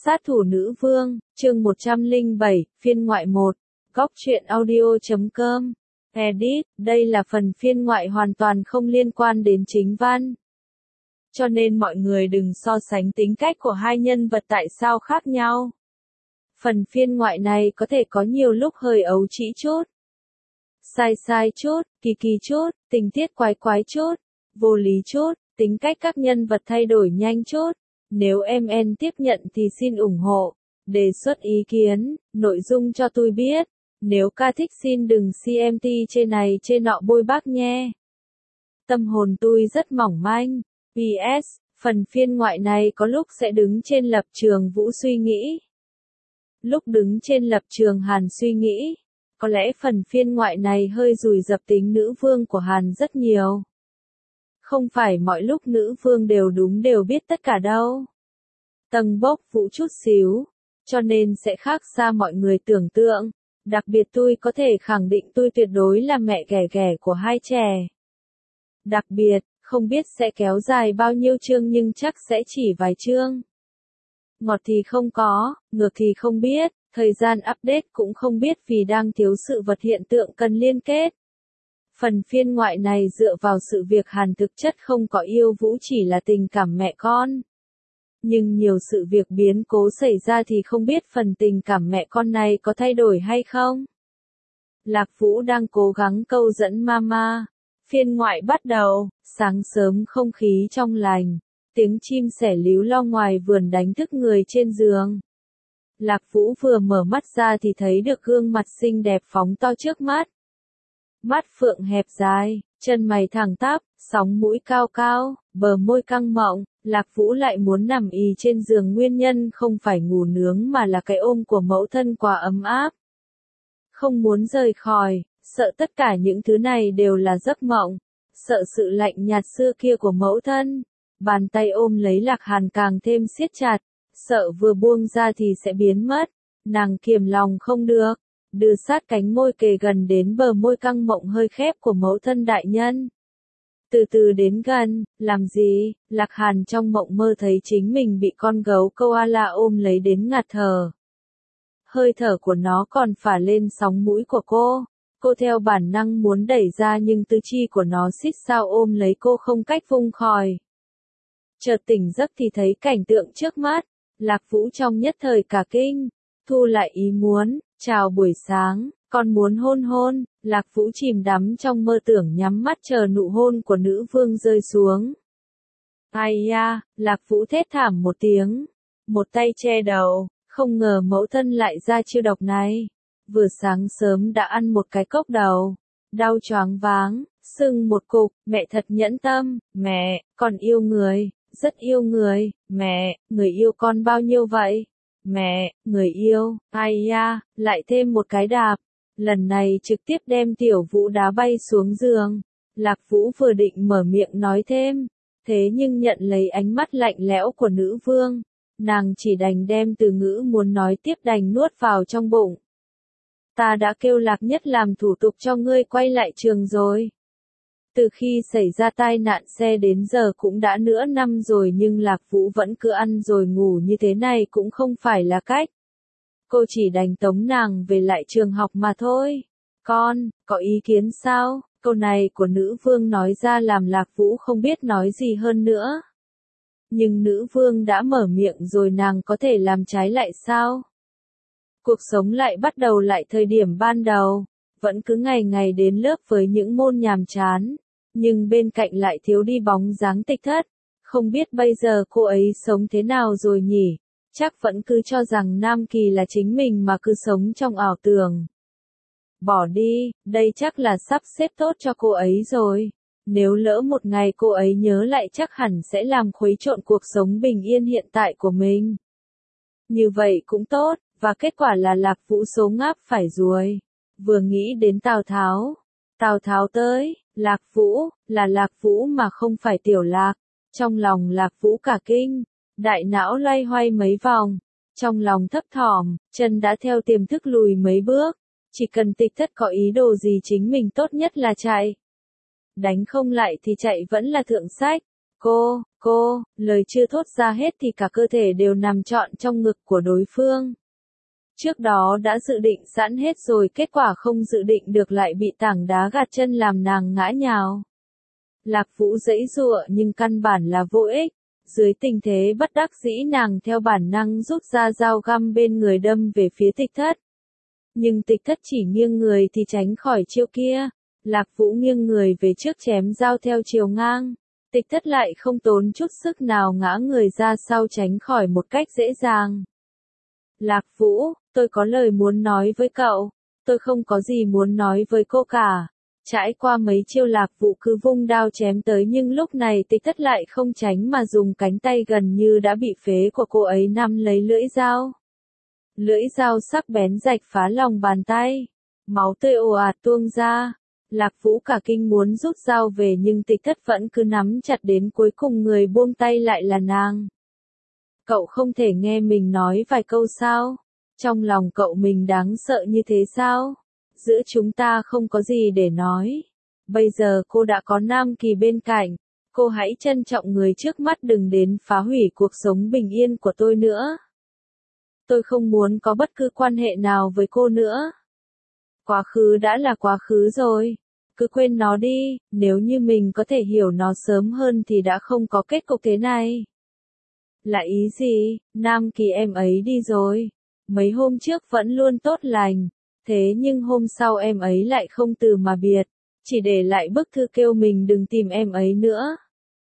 Sát thủ nữ vương, chương 107, phiên ngoại 1, góc truyện audio.com. Edit, đây là phần phiên ngoại hoàn toàn không liên quan đến chính văn. Cho nên mọi người đừng so sánh tính cách của hai nhân vật tại sao khác nhau. Phần phiên ngoại này có thể có nhiều lúc hơi ấu trĩ chút, sai chút, kỳ chút, tình tiết quái chút, vô lý chút, tính cách các nhân vật thay đổi nhanh chút. Nếu MN tiếp nhận thì xin ủng hộ, đề xuất ý kiến, nội dung cho tôi biết. Nếu ca thích xin đừng CMT trên này trên nọ bôi bác nhé. Tâm hồn tôi rất mỏng manh. PS, phần phiên ngoại này có lúc sẽ đứng trên lập trường Vũ suy nghĩ. Lúc đứng trên lập trường Hàn suy nghĩ. Có lẽ phần phiên ngoại này hơi rủi dập tính nữ vương của Hàn rất nhiều. Không phải mọi lúc nữ vương đều đúng đều biết tất cả đâu. Tầng bốc Vũ chút xíu, cho nên sẽ khác xa mọi người tưởng tượng. Đặc biệt tôi có thể khẳng định tôi tuyệt đối là mẹ ghẻ của hai trẻ. Đặc biệt, không biết sẽ kéo dài bao nhiêu chương nhưng chắc sẽ chỉ vài chương. Ngọt thì không có, ngược thì không biết, thời gian update cũng không biết vì đang thiếu sự vật hiện tượng cần liên kết. Phần phiên ngoại này dựa vào sự việc Hàn thực chất không có yêu Vũ chỉ là tình cảm mẹ con. Nhưng nhiều sự việc biến cố xảy ra thì không biết phần tình cảm mẹ con này có thay đổi hay không. Lạc Vũ đang cố gắng câu dẫn mama. Phiên ngoại bắt đầu, sáng sớm không khí trong lành, tiếng chim sẻ líu lo ngoài vườn đánh thức người trên giường. Lạc Vũ vừa mở mắt ra thì thấy được gương mặt xinh đẹp phóng to trước mắt. Mắt phượng hẹp dài, chân mày thẳng tắp, sóng mũi cao cao, bờ môi căng mọng. Lạc Vũ lại muốn nằm ì trên giường nguyên nhân không phải ngủ nướng mà là cái ôm của mẫu thân quá ấm áp. Không muốn rời khỏi, sợ tất cả những thứ này đều là giấc mộng, sợ sự lạnh nhạt xưa kia của mẫu thân. Bàn tay ôm lấy Lạc Hàn càng thêm siết chặt, sợ vừa buông ra thì sẽ biến mất. Nàng kiềm lòng không được, đưa sát cánh môi kề gần đến bờ môi căng mộng hơi khép của mẫu thân đại nhân. Từ từ đến gần, làm gì? Lạc Hàn trong mộng mơ thấy chính mình bị con gấu koala ôm lấy đến ngạt thở. Hơi thở của nó còn phả lên sóng mũi của cô. Cô theo bản năng muốn đẩy ra nhưng tứ chi của nó xít sao ôm lấy cô không cách vung khỏi. Chợt tỉnh giấc thì thấy cảnh tượng trước mắt. Lạc Vũ trong nhất thời cả kinh. Thu lại ý muốn, chào buổi sáng. Con muốn hôn. Lạc Vũ chìm đắm trong mơ tưởng nhắm mắt chờ nụ hôn của nữ vương rơi xuống. Ai da, Lạc Vũ thét thảm một tiếng. Một tay che đầu, không ngờ mẫu thân lại ra chiêu độc này. Vừa sáng sớm đã ăn một cái cốc đầu. Đau choáng váng, sưng một cục, mẹ thật nhẫn tâm. Mẹ, con yêu người, rất yêu người. Mẹ, người yêu con bao nhiêu vậy? Mẹ, người yêu, ai da, lại thêm một cái đạp. Lần này trực tiếp đem Tiểu Vũ đá bay xuống giường. Lạc Vũ vừa định mở miệng nói thêm, thế nhưng nhận lấy ánh mắt lạnh lẽo của nữ vương. Nàng chỉ đành đem từ ngữ muốn nói tiếp đành nuốt vào trong bụng. Ta đã kêu Lạc Nhất làm thủ tục cho ngươi quay lại trường rồi. Từ khi xảy ra tai nạn xe đến giờ cũng đã nửa năm rồi nhưng Lạc Vũ vẫn cứ ăn rồi ngủ như thế này cũng không phải là cách. Cô chỉ đành tống nàng về lại trường học mà thôi. Con, có ý kiến sao? Câu này của nữ vương nói ra làm Lạc Vũ không biết nói gì hơn nữa. Nhưng nữ vương đã mở miệng rồi nàng có thể làm trái lại sao? Cuộc sống lại bắt đầu lại thời điểm ban đầu. Vẫn cứ ngày ngày đến lớp với những môn nhàm chán. Nhưng bên cạnh lại thiếu đi bóng dáng tịch thất. Không biết bây giờ cô ấy sống thế nào rồi nhỉ? Chắc vẫn cứ cho rằng Nam Kỳ là chính mình mà cứ sống trong ảo tưởng. Bỏ đi, đây chắc là sắp xếp tốt cho cô ấy rồi. Nếu lỡ một ngày cô ấy nhớ lại chắc hẳn sẽ làm khuấy trộn cuộc sống bình yên hiện tại của mình. Như vậy cũng tốt, và kết quả là Lạc Vũ số ngáp phải ruồi. Vừa nghĩ đến Tào Tháo. Tào Tháo tới, Lạc Vũ, là Lạc Vũ mà không phải Tiểu Lạc. Trong lòng Lạc Vũ cả kinh. Đại não loay hoay mấy vòng, trong lòng thấp thỏm, chân đã theo tiềm thức lùi mấy bước, chỉ cần tịch thất có ý đồ gì chính mình tốt nhất là chạy. Đánh không lại thì chạy vẫn là thượng sách, Lời chưa thốt ra hết thì cả cơ thể đều nằm trọn trong ngực của đối phương. Trước đó đã dự định sẵn hết rồi, kết quả không dự định được lại bị tảng đá gạt chân làm nàng ngã nhào. Lạc Vũ giãy giụa nhưng căn bản là vô ích. Dưới tình thế bất đắc dĩ nàng theo bản năng rút ra dao găm bên người đâm về phía Tịch Thất. Nhưng Tịch Thất chỉ nghiêng người thì tránh khỏi chiêu kia. Lạc Vũ nghiêng người về trước chém dao theo chiều ngang. Tịch Thất lại không tốn chút sức nào ngã người ra sau tránh khỏi một cách dễ dàng. Lạc Vũ, tôi có lời muốn nói với cậu. Tôi không có gì muốn nói với cô cả. Trải qua mấy chiêu Lạc Vũ cứ vung đao chém tới, nhưng lúc này Tịch Thất lại không tránh mà dùng cánh tay gần như đã bị phế của cô ấy nắm lấy lưỡi dao. Lưỡi dao sắc bén rạch phá lòng bàn tay. Máu tươi ồ ạt tuôn ra. Lạc Vũ cả kinh muốn rút dao về nhưng Tịch Thất vẫn cứ nắm chặt đến cuối cùng, người buông tay lại là nàng. Cậu không thể nghe mình nói vài câu sao? Trong lòng cậu mình đáng sợ như thế sao? Giữa chúng ta không có gì để nói. Bây giờ cô đã có Nam Kỳ bên cạnh. Cô hãy trân trọng người trước mắt, đừng đến phá hủy cuộc sống bình yên của tôi nữa. Tôi không muốn có bất cứ quan hệ nào với cô nữa. Quá khứ đã là quá khứ rồi. Cứ quên nó đi, nếu như mình có thể hiểu nó sớm hơn thì đã không có kết cục thế này. Là ý gì? Nam Kỳ em ấy đi rồi. Mấy hôm trước vẫn luôn tốt lành. Thế nhưng hôm sau em ấy lại không từ mà biệt. Chỉ để lại bức thư kêu mình đừng tìm em ấy nữa.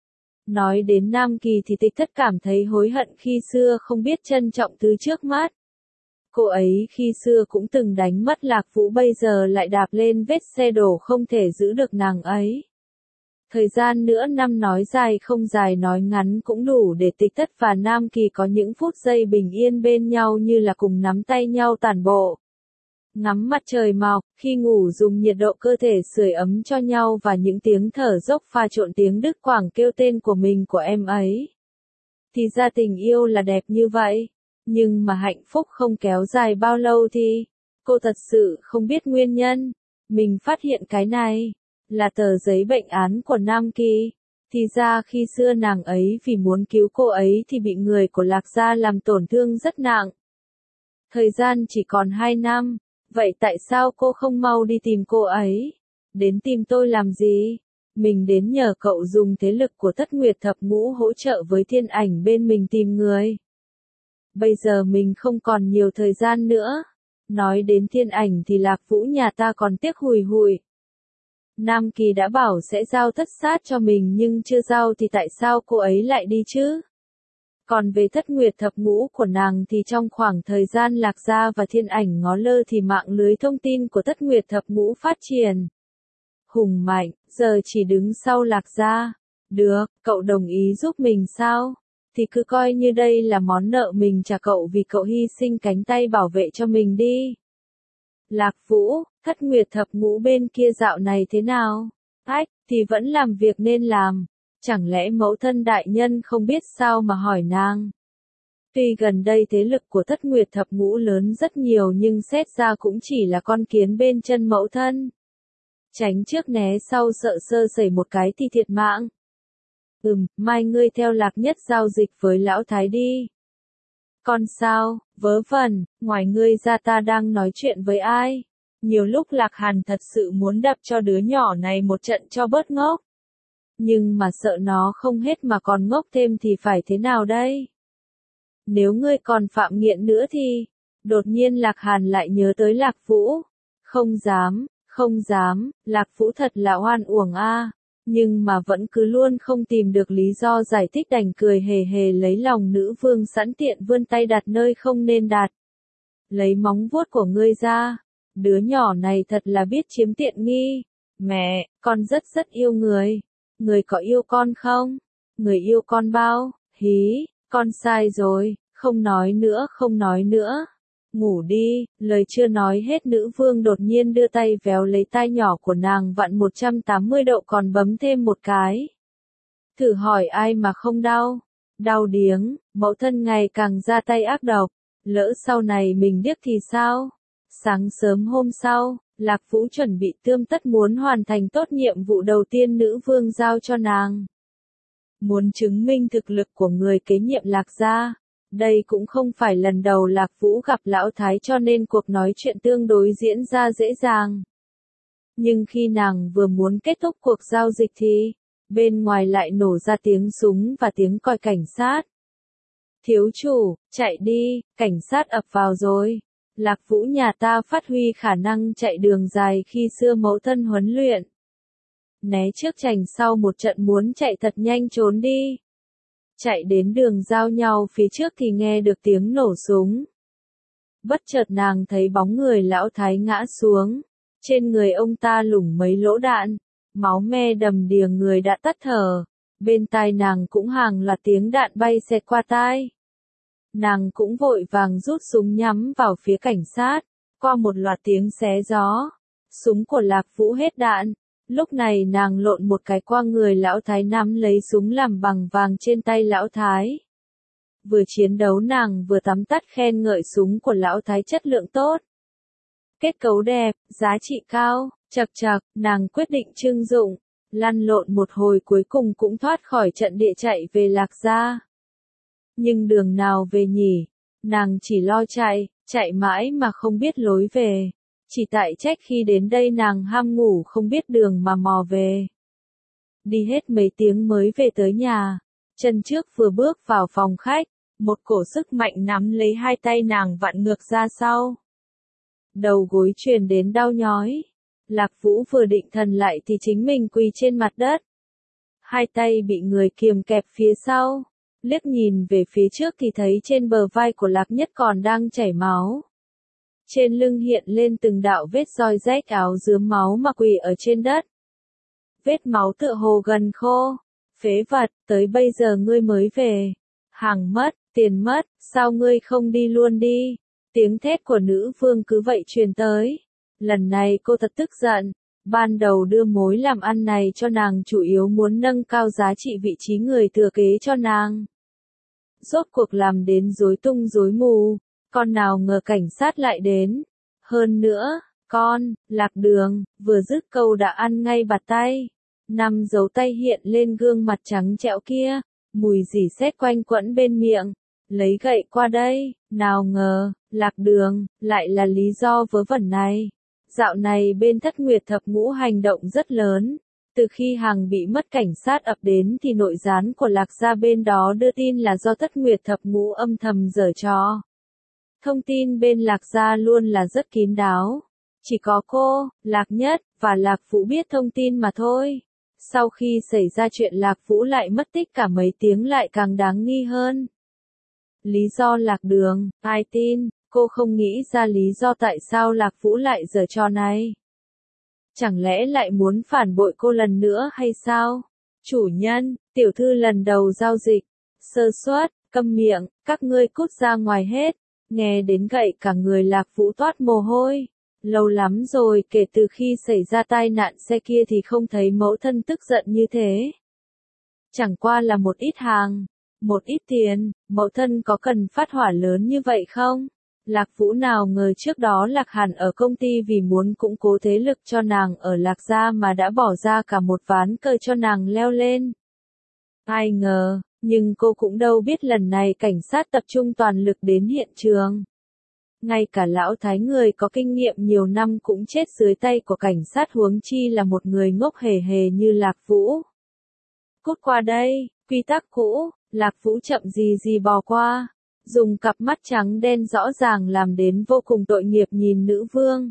Nói đến Nam Kỳ thì Tịch Thất cảm thấy hối hận khi xưa không biết trân trọng thứ trước mắt. Cô ấy khi xưa cũng từng đánh mất Lạc Vũ, bây giờ lại đạp lên vết xe đổ không thể giữ được nàng ấy. Thời gian nữa năm nói dài không dài nói ngắn cũng đủ để Tịch Thất và Nam Kỳ có những phút giây bình yên bên nhau như là cùng nắm tay nhau tản bộ. Ngắm mặt trời mọc, khi ngủ dùng nhiệt độ cơ thể sưởi ấm cho nhau và những tiếng thở dốc pha trộn tiếng đứt quãng kêu tên của mình của em ấy. Thì ra tình yêu là đẹp như vậy. Nhưng mà hạnh phúc không kéo dài bao lâu thì, cô thật sự không biết nguyên nhân. Mình phát hiện cái này, là tờ giấy bệnh án của Nam Kỳ. Thì ra khi xưa nàng ấy vì muốn cứu cô ấy thì bị người của Lạc gia làm tổn thương rất nặng. Thời gian chỉ còn 2 năm, vậy tại sao cô không mau đi tìm cô ấy? Đến tìm tôi làm gì? Mình đến nhờ cậu dùng thế lực của Thất Nguyệt Thập Ngũ hỗ trợ với Thiên Ảnh bên mình tìm người. Bây giờ mình không còn nhiều thời gian nữa. Nói đến Thiên Ảnh thì Lạc Vũ nhà ta còn tiếc hùi hụi. Nam Kỳ đã bảo sẽ giao Thất Sát cho mình nhưng chưa giao thì tại sao cô ấy lại đi chứ? Còn về Thất Nguyệt Thập Ngũ của nàng thì trong khoảng thời gian Lạc gia và Thiên Ảnh ngó lơ thì mạng lưới thông tin của Thất Nguyệt Thập Ngũ phát triển hùng mạnh, giờ chỉ đứng sau Lạc gia. Được, cậu đồng ý giúp mình sao? Thì cứ coi như đây là món nợ mình trả cậu vì cậu hy sinh cánh tay bảo vệ cho mình đi. Lạc Vũ, Thất Nguyệt Thập Ngũ bên kia dạo này thế nào? Ách, thì vẫn làm việc nên làm. Chẳng lẽ mẫu thân đại nhân không biết sao mà hỏi nàng? Tuy gần đây thế lực của Thất Nguyệt Thập Ngũ lớn rất nhiều nhưng xét ra cũng chỉ là con kiến bên chân mẫu thân. Tránh trước né sau sợ sơ sẩy một cái thì thiệt mạng. Mai ngươi theo Lạc Nhất giao dịch với lão thái đi. Còn sao, vớ vẩn, ngoài ngươi ra ta đang nói chuyện với ai? Nhiều lúc Lạc Hàn thật sự muốn đập cho đứa nhỏ này một trận cho bớt ngốc. Nhưng mà sợ nó không hết mà còn ngốc thêm thì phải thế nào đây? Nếu ngươi còn phạm nghiện nữa thì... Đột nhiên Lạc Hàn lại nhớ tới Lạc Vũ. Không dám, Lạc Vũ thật là oan uổng a. Nhưng mà vẫn cứ luôn không tìm được lý do giải thích, đành cười hề hề lấy lòng nữ vương, sẵn tiện vươn tay đặt nơi không nên đặt. Lấy móng vuốt của ngươi ra. Đứa nhỏ này thật là biết chiếm tiện nghi. Mẹ, con rất yêu người. Người có yêu con không? Người yêu con bao? Hí, con sai rồi, không nói nữa. Ngủ đi, lời chưa nói hết nữ vương đột nhiên đưa tay véo lấy tai nhỏ của nàng vặn 180 độ còn bấm thêm một cái. Thử hỏi ai mà không đau? Đau điếng, mẫu thân ngày càng ra tay ác độc. Lỡ sau này mình điếc thì sao? Sáng sớm hôm sau, Lạc Vũ chuẩn bị tươm tất muốn hoàn thành tốt nhiệm vụ đầu tiên nữ vương giao cho nàng. Muốn chứng minh thực lực của người kế nhiệm Lạc gia. Đây cũng không phải lần đầu Lạc Vũ gặp Lão Thái cho nên cuộc nói chuyện tương đối diễn ra dễ dàng. Nhưng khi nàng vừa muốn kết thúc cuộc giao dịch thì, bên ngoài lại nổ ra tiếng súng và tiếng còi cảnh sát. Thiếu chủ, chạy đi, cảnh sát ập vào rồi. Lạc Vũ nhà ta phát huy khả năng chạy đường dài khi xưa mẫu thân huấn luyện. Né trước chành sau một trận muốn chạy thật nhanh trốn đi. Chạy đến đường giao nhau phía trước thì nghe được tiếng nổ súng. Bất chợt nàng thấy bóng người Lão Thái ngã xuống. Trên người ông ta lủng mấy lỗ đạn. Máu me đầm đìa, người đã tắt thở. Bên tai nàng cũng hàng loạt tiếng đạn bay xẹt qua tai. Nàng cũng vội vàng rút súng nhắm vào phía cảnh sát. Qua một loạt tiếng xé gió, súng của Lạc Vũ hết đạn. Lúc này nàng lộn một cái qua người Lão Thái, nắm lấy súng làm bằng vàng trên tay Lão Thái. Vừa chiến đấu nàng vừa tắm tắt khen ngợi súng của Lão Thái chất lượng tốt. Kết cấu đẹp, giá trị cao, chật chật, nàng quyết định trưng dụng. Lăn lộn một hồi cuối cùng cũng thoát khỏi trận địa chạy về Lạc gia. Nhưng đường nào về nhỉ? Nàng chỉ lo chạy, chạy mãi mà không biết lối về. Chỉ tại trách khi đến đây nàng ham ngủ không biết đường mà mò về. Đi hết mấy tiếng mới về tới nhà. Chân trước vừa bước vào phòng khách, một cổ sức mạnh nắm lấy hai tay nàng vặn ngược ra sau. Đầu gối truyền đến đau nhói. Lạc Vũ vừa định thần lại thì chính mình quỳ trên mặt đất. Hai tay bị người kiềm kẹp phía sau. Liếc nhìn về phía trước thì thấy trên bờ vai của Lạc Nhất còn đang chảy máu. Trên lưng hiện lên từng đạo vết roi rách, áo rướm máu mà quỳ ở trên đất. Vết máu tựa hồ gần khô. Phế vật, tới bây giờ ngươi mới về. Hàng mất, tiền mất, sao ngươi không đi luôn đi? Tiếng thét của nữ vương cứ vậy truyền tới. Lần này cô thật tức giận. Ban đầu đưa mối làm ăn này cho nàng chủ yếu muốn nâng cao giá trị vị trí người thừa kế cho nàng. Rốt cuộc làm đến rối tung rối mù. Con nào ngờ cảnh sát lại đến. Hơn nữa, Lạc Đường, vừa dứt câu đã ăn ngay bạt tay. 5 dấu tay hiện lên gương mặt trắng trẻo kia. Mùi rỉ sét quanh quẩn bên miệng. Lấy gậy qua đây, nào ngờ, Lạc Đường, lại là lý do vớ vẩn này. Dạo này bên Thất Nguyệt Thập Ngũ hành động rất lớn. Từ khi hàng bị mất cảnh sát ập đến thì nội gián của Lạc gia bên đó đưa tin là do Thất Nguyệt Thập Ngũ âm thầm giở trò. Thông tin bên Lạc gia luôn là rất kín đáo. Chỉ có cô, Lạc Nhất, và Lạc Vũ biết thông tin mà thôi. Sau khi xảy ra chuyện Lạc Vũ lại mất tích cả mấy tiếng lại càng đáng nghi hơn. Lý do Lạc Đường, ai tin, cô không nghĩ ra lý do tại sao Lạc Vũ lại giở trò này. Chẳng lẽ lại muốn phản bội cô lần nữa hay sao? Chủ nhân, tiểu thư lần đầu giao dịch. Sơ suất, câm miệng, các ngươi cút ra ngoài hết. Nghe đến gậy cả người Lạc Vũ toát mồ hôi. Lâu lắm rồi kể từ khi xảy ra tai nạn xe kia thì không thấy mẫu thân tức giận như thế. Chẳng qua là một ít hàng, một ít tiền, mẫu thân có cần phát hỏa lớn như vậy không? Lạc Vũ nào ngờ trước đó Lạc Hàn ở công ty vì muốn củng cố thế lực cho nàng ở Lạc gia mà đã bỏ ra cả một ván cờ cho nàng leo lên. Ai ngờ, nhưng cô cũng đâu biết lần này cảnh sát tập trung toàn lực đến hiện trường. Ngay cả Lão Thái người có kinh nghiệm nhiều năm cũng chết dưới tay của cảnh sát, huống chi là một người ngốc hề hề như Lạc Vũ. Cút qua đây, quy tắc cũ, Lạc Vũ chậm gì gì bò qua. Dùng cặp mắt trắng đen rõ ràng làm đến vô cùng tội nghiệp nhìn nữ vương.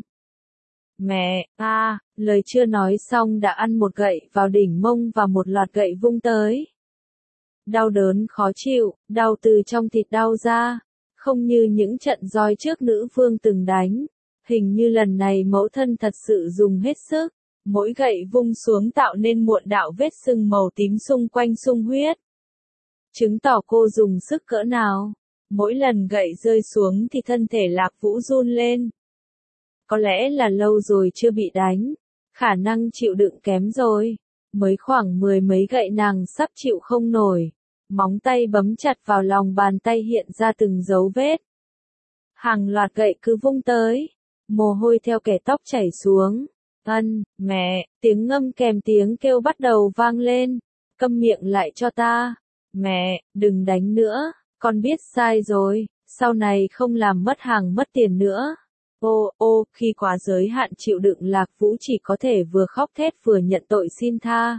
Mẹ, lời chưa nói xong đã ăn một gậy vào đỉnh mông và một loạt gậy vung tới. Đau đớn khó chịu, đau từ trong thịt đau ra. Không như những trận roi trước nữ vương từng đánh. Hình như lần này mẫu thân thật sự dùng hết sức. Mỗi gậy vung xuống tạo nên muộn đạo vết sưng màu tím xung quanh sung huyết. Chứng tỏ cô dùng sức cỡ nào. Mỗi lần gậy rơi xuống thì thân thể Lạc Vũ run lên. Có lẽ là lâu rồi chưa bị đánh. Khả năng chịu đựng kém rồi. Mới khoảng 10 mấy gậy nàng sắp chịu không nổi. Móng tay bấm chặt vào lòng bàn tay hiện ra từng dấu vết. Hàng loạt gậy cứ vung tới. Mồ hôi theo kẻ tóc chảy xuống. Mẹ, tiếng ngâm kèm tiếng kêu bắt đầu vang lên. Câm miệng lại cho ta. Mẹ, đừng đánh nữa, con biết sai rồi, sau này không làm mất hàng mất tiền nữa. Ô, khi quá giới hạn chịu đựng Lạc Vũ chỉ có thể vừa khóc thét vừa nhận tội xin tha.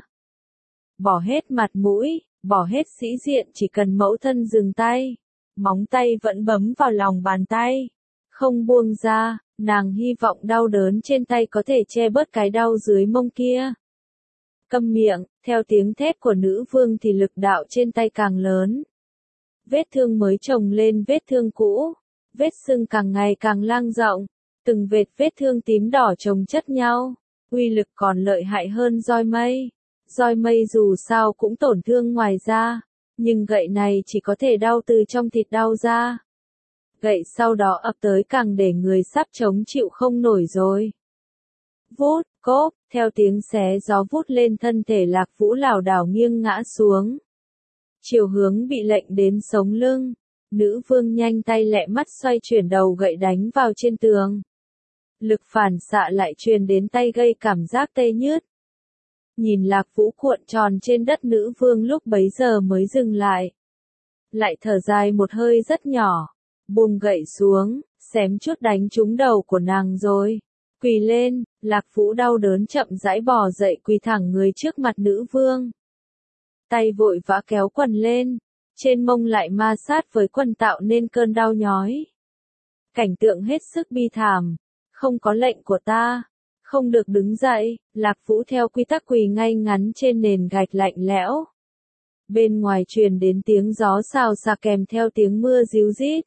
Bỏ hết mặt mũi, bỏ hết sĩ diện chỉ cần mẫu thân dừng tay. Móng tay vẫn bấm vào lòng bàn tay. Không buông ra, nàng hy vọng đau đớn trên tay có thể che bớt cái đau dưới mông kia. Câm miệng, theo tiếng thét của nữ vương thì lực đạo trên tay càng lớn. Vết thương mới chồng lên vết thương cũ, vết sưng càng ngày càng lang rộng, từng vết thương tím đỏ chồng chất nhau, uy lực còn lợi hại hơn roi mây. Roi mây dù sao cũng tổn thương ngoài da, nhưng gậy này chỉ có thể đau từ trong thịt đau ra. Gậy sau đó ập tới càng để người sắp chống chịu không nổi rồi. Vút, cốp, theo tiếng xé gió vút lên thân thể Lạc Vũ lảo đảo nghiêng ngã xuống. Chiều hướng bị lệnh đến sống lưng, nữ vương nhanh tay lẹ mắt xoay chuyển đầu gậy đánh vào trên tường. Lực phản xạ lại truyền đến tay gây cảm giác tê nhứt. Nhìn Lạc Vũ cuộn tròn trên đất, nữ vương lúc bấy giờ mới dừng lại. Lại thở dài một hơi rất nhỏ, buông gậy xuống, xém chút đánh trúng đầu của nàng rồi. Quỳ lên, Lạc Vũ đau đớn chậm rãi bò dậy quỳ thẳng người trước mặt nữ vương. Tay vội vã kéo quần lên, trên mông lại ma sát với quần tạo nên cơn đau nhói. Cảnh tượng hết sức bi thảm, không có lệnh của ta, không được đứng dậy. Lạc Vũ theo quy tắc quỳ ngay ngắn trên nền gạch lạnh lẽo. Bên ngoài truyền đến tiếng gió xào xạc kèm theo tiếng mưa ríu rít.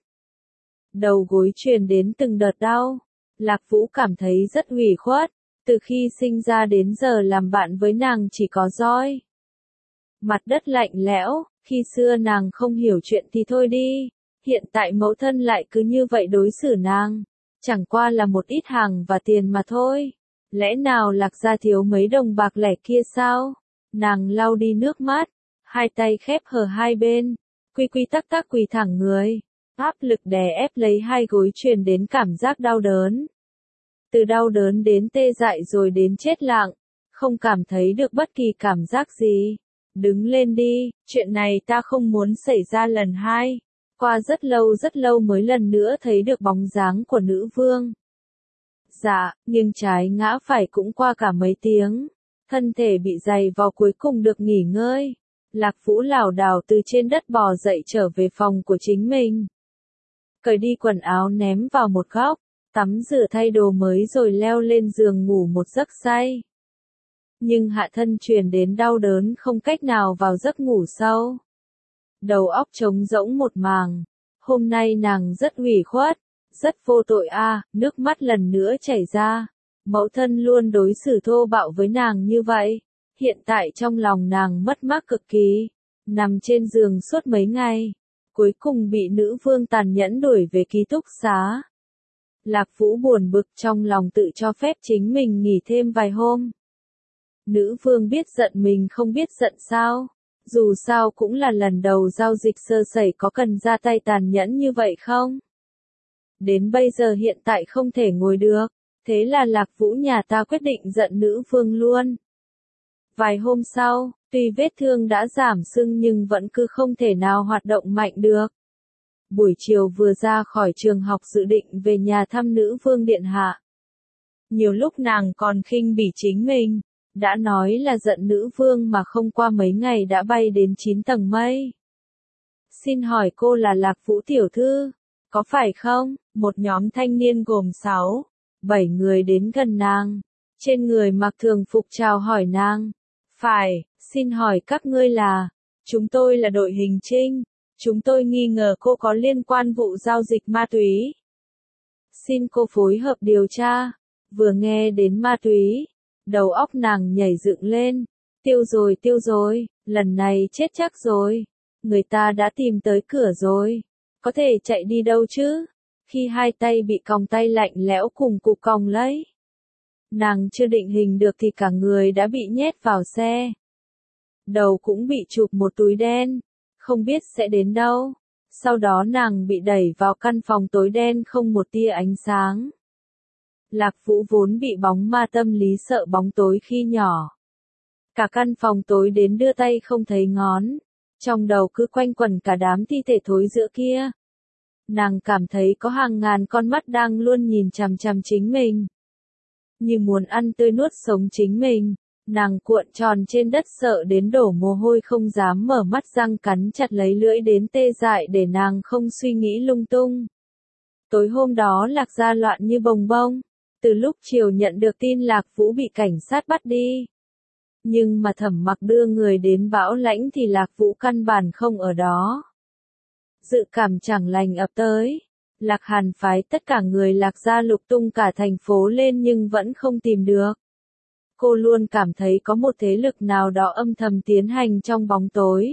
Đầu gối truyền đến từng đợt đau. Lạc Vũ cảm thấy rất ủy khuất, từ khi sinh ra đến giờ làm bạn với nàng chỉ có roi. Mặt đất lạnh lẽo, khi xưa nàng không hiểu chuyện thì thôi đi, hiện tại mẫu thân lại cứ như vậy đối xử nàng, chẳng qua là một ít hàng và tiền mà thôi. Lẽ nào Lạc gia thiếu mấy đồng bạc lẻ kia sao? Nàng lau đi nước mắt, hai tay khép hờ hai bên, quy quy tắc tắc quỳ thẳng người. Áp lực đè ép lấy hai gối truyền đến cảm giác đau đớn. Từ đau đớn đến tê dại rồi đến chết lặng, không cảm thấy được bất kỳ cảm giác gì. Đứng lên đi, chuyện này ta không muốn xảy ra lần hai. Qua rất lâu mới lần nữa thấy được bóng dáng của nữ vương. Dạ, nghiêng trái ngã phải cũng qua cả mấy tiếng. Thân thể bị giày vò cuối cùng được nghỉ ngơi. Lạc Vũ lảo đảo từ trên đất bò dậy trở về phòng của chính mình. Cởi đi quần áo ném vào một góc, tắm rửa thay đồ mới rồi leo lên giường ngủ một giấc say. Nhưng hạ thân truyền đến đau đớn không cách nào vào giấc ngủ sâu. Đầu óc trống rỗng một màng. Hôm nay nàng rất ủy khuất, rất vô tội nước mắt lần nữa chảy ra. Mẫu thân luôn đối xử thô bạo với nàng như vậy. Hiện tại trong lòng nàng mất mát cực kỳ, nằm trên giường suốt mấy ngày. Cuối cùng bị nữ vương tàn nhẫn đuổi về ký túc xá. Lạc Vũ buồn bực trong lòng tự cho phép chính mình nghỉ thêm vài hôm. Nữ vương biết giận mình không biết giận sao? Dù sao cũng là lần đầu giao dịch sơ sẩy, có cần ra tay tàn nhẫn như vậy không? Đến bây giờ hiện tại không thể ngồi được, thế là Lạc Vũ nhà ta quyết định giận nữ vương luôn. Vài hôm sau, tuy vết thương đã giảm sưng nhưng vẫn cứ không thể nào hoạt động mạnh được. Buổi chiều vừa ra khỏi trường học dự định về nhà thăm nữ vương điện hạ. Nhiều lúc nàng còn khinh bỉ chính mình, đã nói là giận nữ vương mà không qua mấy ngày đã bay đến 9 tầng mây. Xin hỏi cô là Lạc Vũ tiểu thư, có phải không? Một nhóm thanh niên gồm 6, 7 người đến gần nàng, trên người mặc thường phục chào hỏi nàng. Phải, xin hỏi các ngươi là? Chúng tôi là đội hình trinh. Chúng tôi nghi ngờ cô có liên quan vụ giao dịch ma túy. Xin cô phối hợp điều tra. Vừa nghe đến ma túy, đầu óc nàng nhảy dựng lên. Tiêu rồi, lần này chết chắc rồi. Người ta đã tìm tới cửa rồi. Có thể chạy đi đâu chứ? Khi hai tay bị còng tay lạnh lẽo cùng cục còng lấy. Nàng chưa định hình được thì cả người đã bị nhét vào xe. Đầu cũng bị chụp một túi đen. Không biết sẽ đến đâu. Sau đó nàng bị đẩy vào căn phòng tối đen không một tia ánh sáng. Lạc Vũ vốn bị bóng ma tâm lý sợ bóng tối khi nhỏ. Cả căn phòng tối đến đưa tay không thấy ngón. Trong đầu cứ quanh quẩn cả đám thi thể thối rữa kia. Nàng cảm thấy có hàng ngàn con mắt đang luôn nhìn chằm chằm chính mình. Như muốn ăn tươi nuốt sống chính mình. Nàng cuộn tròn trên đất sợ đến đổ mồ hôi không dám mở mắt, răng cắn chặt lấy lưỡi đến tê dại để nàng không suy nghĩ lung tung. Tối hôm đó Lạc Gia loạn như bồng bông. Từ lúc chiều nhận được tin Lạc Vũ bị cảnh sát bắt đi. Nhưng mà Thẩm Mặc đưa người đến Bảo Lãnh thì Lạc Vũ căn bản không ở đó. Dự cảm chẳng lành ập tới. Lạc Hàn phái tất cả người Lạc Gia lục tung cả thành phố lên nhưng vẫn không tìm được. Cô luôn cảm thấy có một thế lực nào đó âm thầm tiến hành trong bóng tối.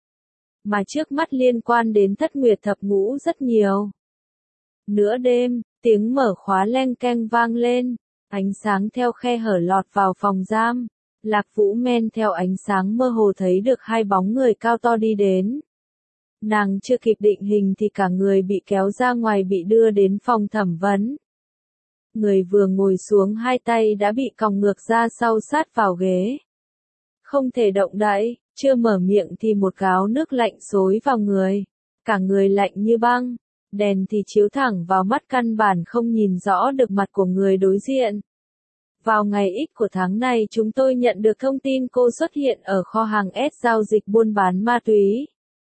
Mà trước mắt liên quan đến Thất Nguyệt Thập Ngũ rất nhiều. Nửa đêm, tiếng mở khóa leng keng vang lên, ánh sáng theo khe hở lọt vào phòng giam. Lạc Vũ men theo ánh sáng mơ hồ thấy được hai bóng người cao to đi đến. Nàng chưa kịp định hình thì cả người bị kéo ra ngoài, bị đưa đến phòng thẩm vấn. Người vừa ngồi xuống hai tay đã bị còng ngược ra sau sát vào ghế. Không thể động đậy, chưa mở miệng thì một gáo nước lạnh xối vào người. Cả người lạnh như băng, đèn thì chiếu thẳng vào mắt, căn bản không nhìn rõ được mặt của người đối diện. Vào ngày X của tháng này chúng tôi nhận được thông tin cô xuất hiện ở kho hàng S giao dịch buôn bán ma túy.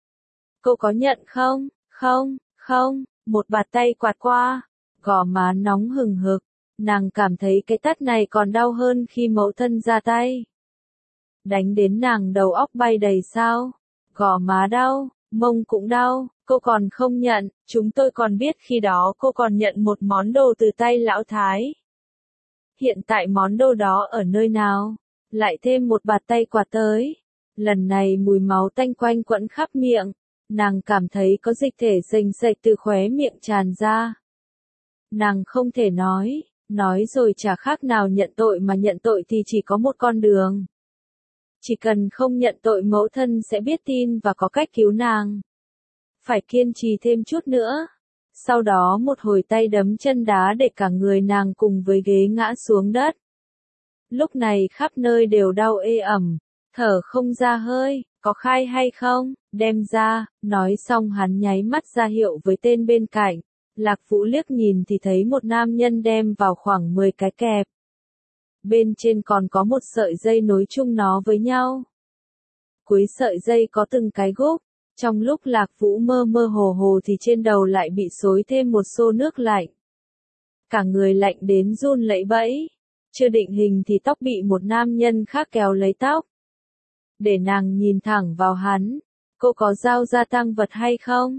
Cô có nhận không? Không, một bạt tay quạt qua. Gò má nóng hừng hực, nàng cảm thấy cái tát này còn đau hơn khi mẫu thân ra tay. Đánh đến nàng đầu óc bay đầy sao? Gò má đau, mông cũng đau, cô còn không nhận, chúng tôi còn biết khi đó cô còn nhận một món đồ từ tay lão Thái. Hiện tại món đồ đó ở nơi nào? Lại thêm một bạt tay quạt tới. Lần này mùi máu tanh quanh quẩn khắp miệng, nàng cảm thấy có dịch thể rành rạch từ khóe miệng tràn ra. Nàng không thể nói rồi chả khác nào nhận tội, mà nhận tội thì chỉ có một con đường. Chỉ cần không nhận tội mẫu thân sẽ biết tin và có cách cứu nàng. Phải kiên trì thêm chút nữa. Sau đó một hồi tay đấm chân đá để cả người nàng cùng với ghế ngã xuống đất. Lúc này khắp nơi đều đau ê ẩm, thở không ra hơi, có khai hay không, đem ra, nói xong hắn nháy mắt ra hiệu với tên bên cạnh. Lạc Vũ liếc nhìn thì thấy một nam nhân đem vào khoảng 10 cái kẹp. Bên trên còn có một sợi dây nối chung nó với nhau. Cuối sợi dây có từng cái gúc. Trong lúc Lạc Vũ mơ mơ hồ hồ thì trên đầu lại bị xối thêm một xô nước lạnh. Cả người lạnh đến run lẩy bẩy. Chưa định hình thì tóc bị một nam nhân khác kéo lấy tóc. Để nàng nhìn thẳng vào hắn. Cô có giao ra tang vật hay không?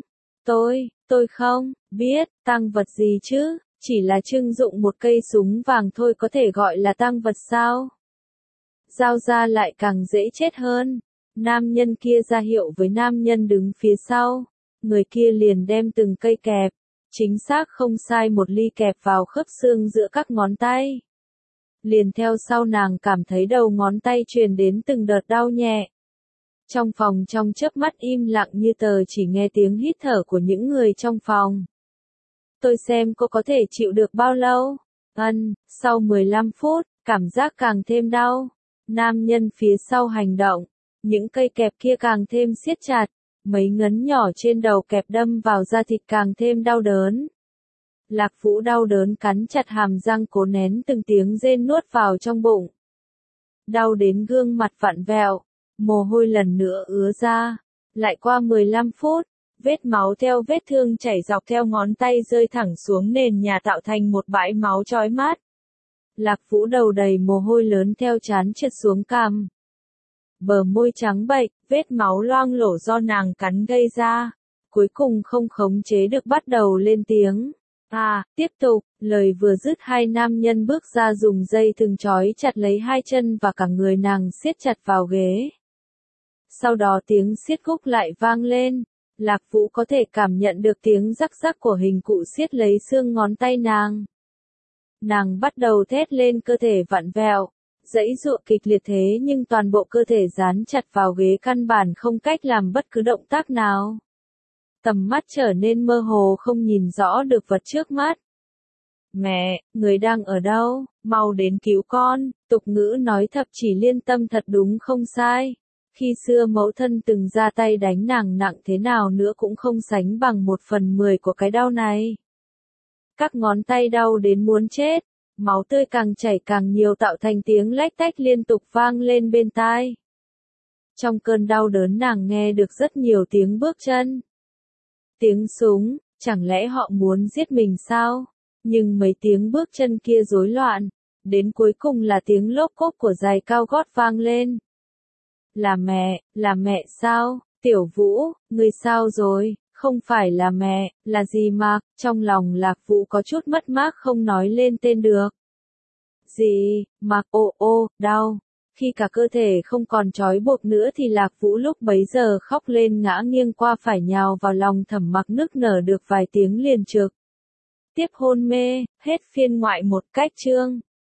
Tôi không biết, tang vật gì chứ, chỉ là trưng dụng một cây súng vàng thôi có thể gọi là tang vật sao? Giao ra lại càng dễ chết hơn. Nam nhân kia ra hiệu với nam nhân đứng phía sau. Người kia liền đem từng cây kẹp, chính xác không sai một ly kẹp vào khớp xương giữa các ngón tay. Liền theo sau nàng cảm thấy đầu ngón tay truyền đến từng đợt đau nhẹ. Trong phòng trong chớp mắt im lặng như tờ, chỉ nghe tiếng hít thở của những người trong phòng. Tôi xem cô có thể chịu được bao lâu? Sau 15 phút, cảm giác càng thêm đau. Nam nhân phía sau hành động. Những cây kẹp kia càng thêm siết chặt. Mấy ngấn nhỏ trên đầu kẹp đâm vào da thịt càng thêm đau đớn. Lạc Vũ đau đớn cắn chặt hàm răng cố nén từng tiếng rên nuốt vào trong bụng. Đau đến gương mặt vặn vẹo. Mồ hôi lần nữa ứa ra. Lại qua 15 phút, vết máu theo vết thương chảy dọc theo ngón tay rơi thẳng xuống nền nhà tạo thành một bãi máu chói mắt. Lạc Vũ đầu đầy mồ hôi lớn theo trán trượt xuống cằm. Bờ môi trắng bệch, vết máu loang lổ do nàng cắn gây ra. Cuối cùng không khống chế được bắt đầu lên tiếng. Tiếp tục, lời vừa dứt hai nam nhân bước ra dùng dây thừng trói chặt lấy hai chân và cả người nàng siết chặt vào ghế. Sau đó tiếng siết khúc lại vang lên. Lạc Vũ có thể cảm nhận được tiếng rắc rắc của hình cụ siết lấy xương ngón tay nàng. Nàng bắt đầu thét lên, cơ thể vặn vẹo, giãy giụa kịch liệt, thế nhưng toàn bộ cơ thể dán chặt vào ghế, căn bản không cách làm bất cứ động tác nào. Tầm mắt trở nên mơ hồ, không nhìn rõ được vật trước mắt. Mẹ, người đang ở đâu? Mau đến cứu con, tục ngữ nói thập chỉ liên tâm thật đúng không sai. Khi xưa mẫu thân từng ra tay đánh nàng nặng thế nào nữa cũng không sánh bằng 1/10 của cái đau này. Các ngón tay đau đến muốn chết, máu tươi càng chảy càng nhiều tạo thành tiếng lách tách liên tục vang lên bên tai. Trong cơn đau đớn nàng nghe được rất nhiều tiếng bước chân. Tiếng súng, chẳng lẽ họ muốn giết mình sao? Nhưng mấy tiếng bước chân kia rối loạn, đến cuối cùng là tiếng lốp cốp của giày cao gót vang lên. Là mẹ sao? Tiểu Vũ, ngươi sao rồi? Không phải là mẹ, là gì mà, trong lòng Lạc Vũ có chút mất mát không nói lên tên được. Gì, Mạc đau. Khi cả cơ thể không còn trói buộc nữa thì Lạc Vũ lúc bấy giờ khóc lên ngã nghiêng qua phải nhào vào lòng Thẩm Mặc nức nở được vài tiếng liền trực. Tiếp hôn mê, hết phiên ngoại một cách chương.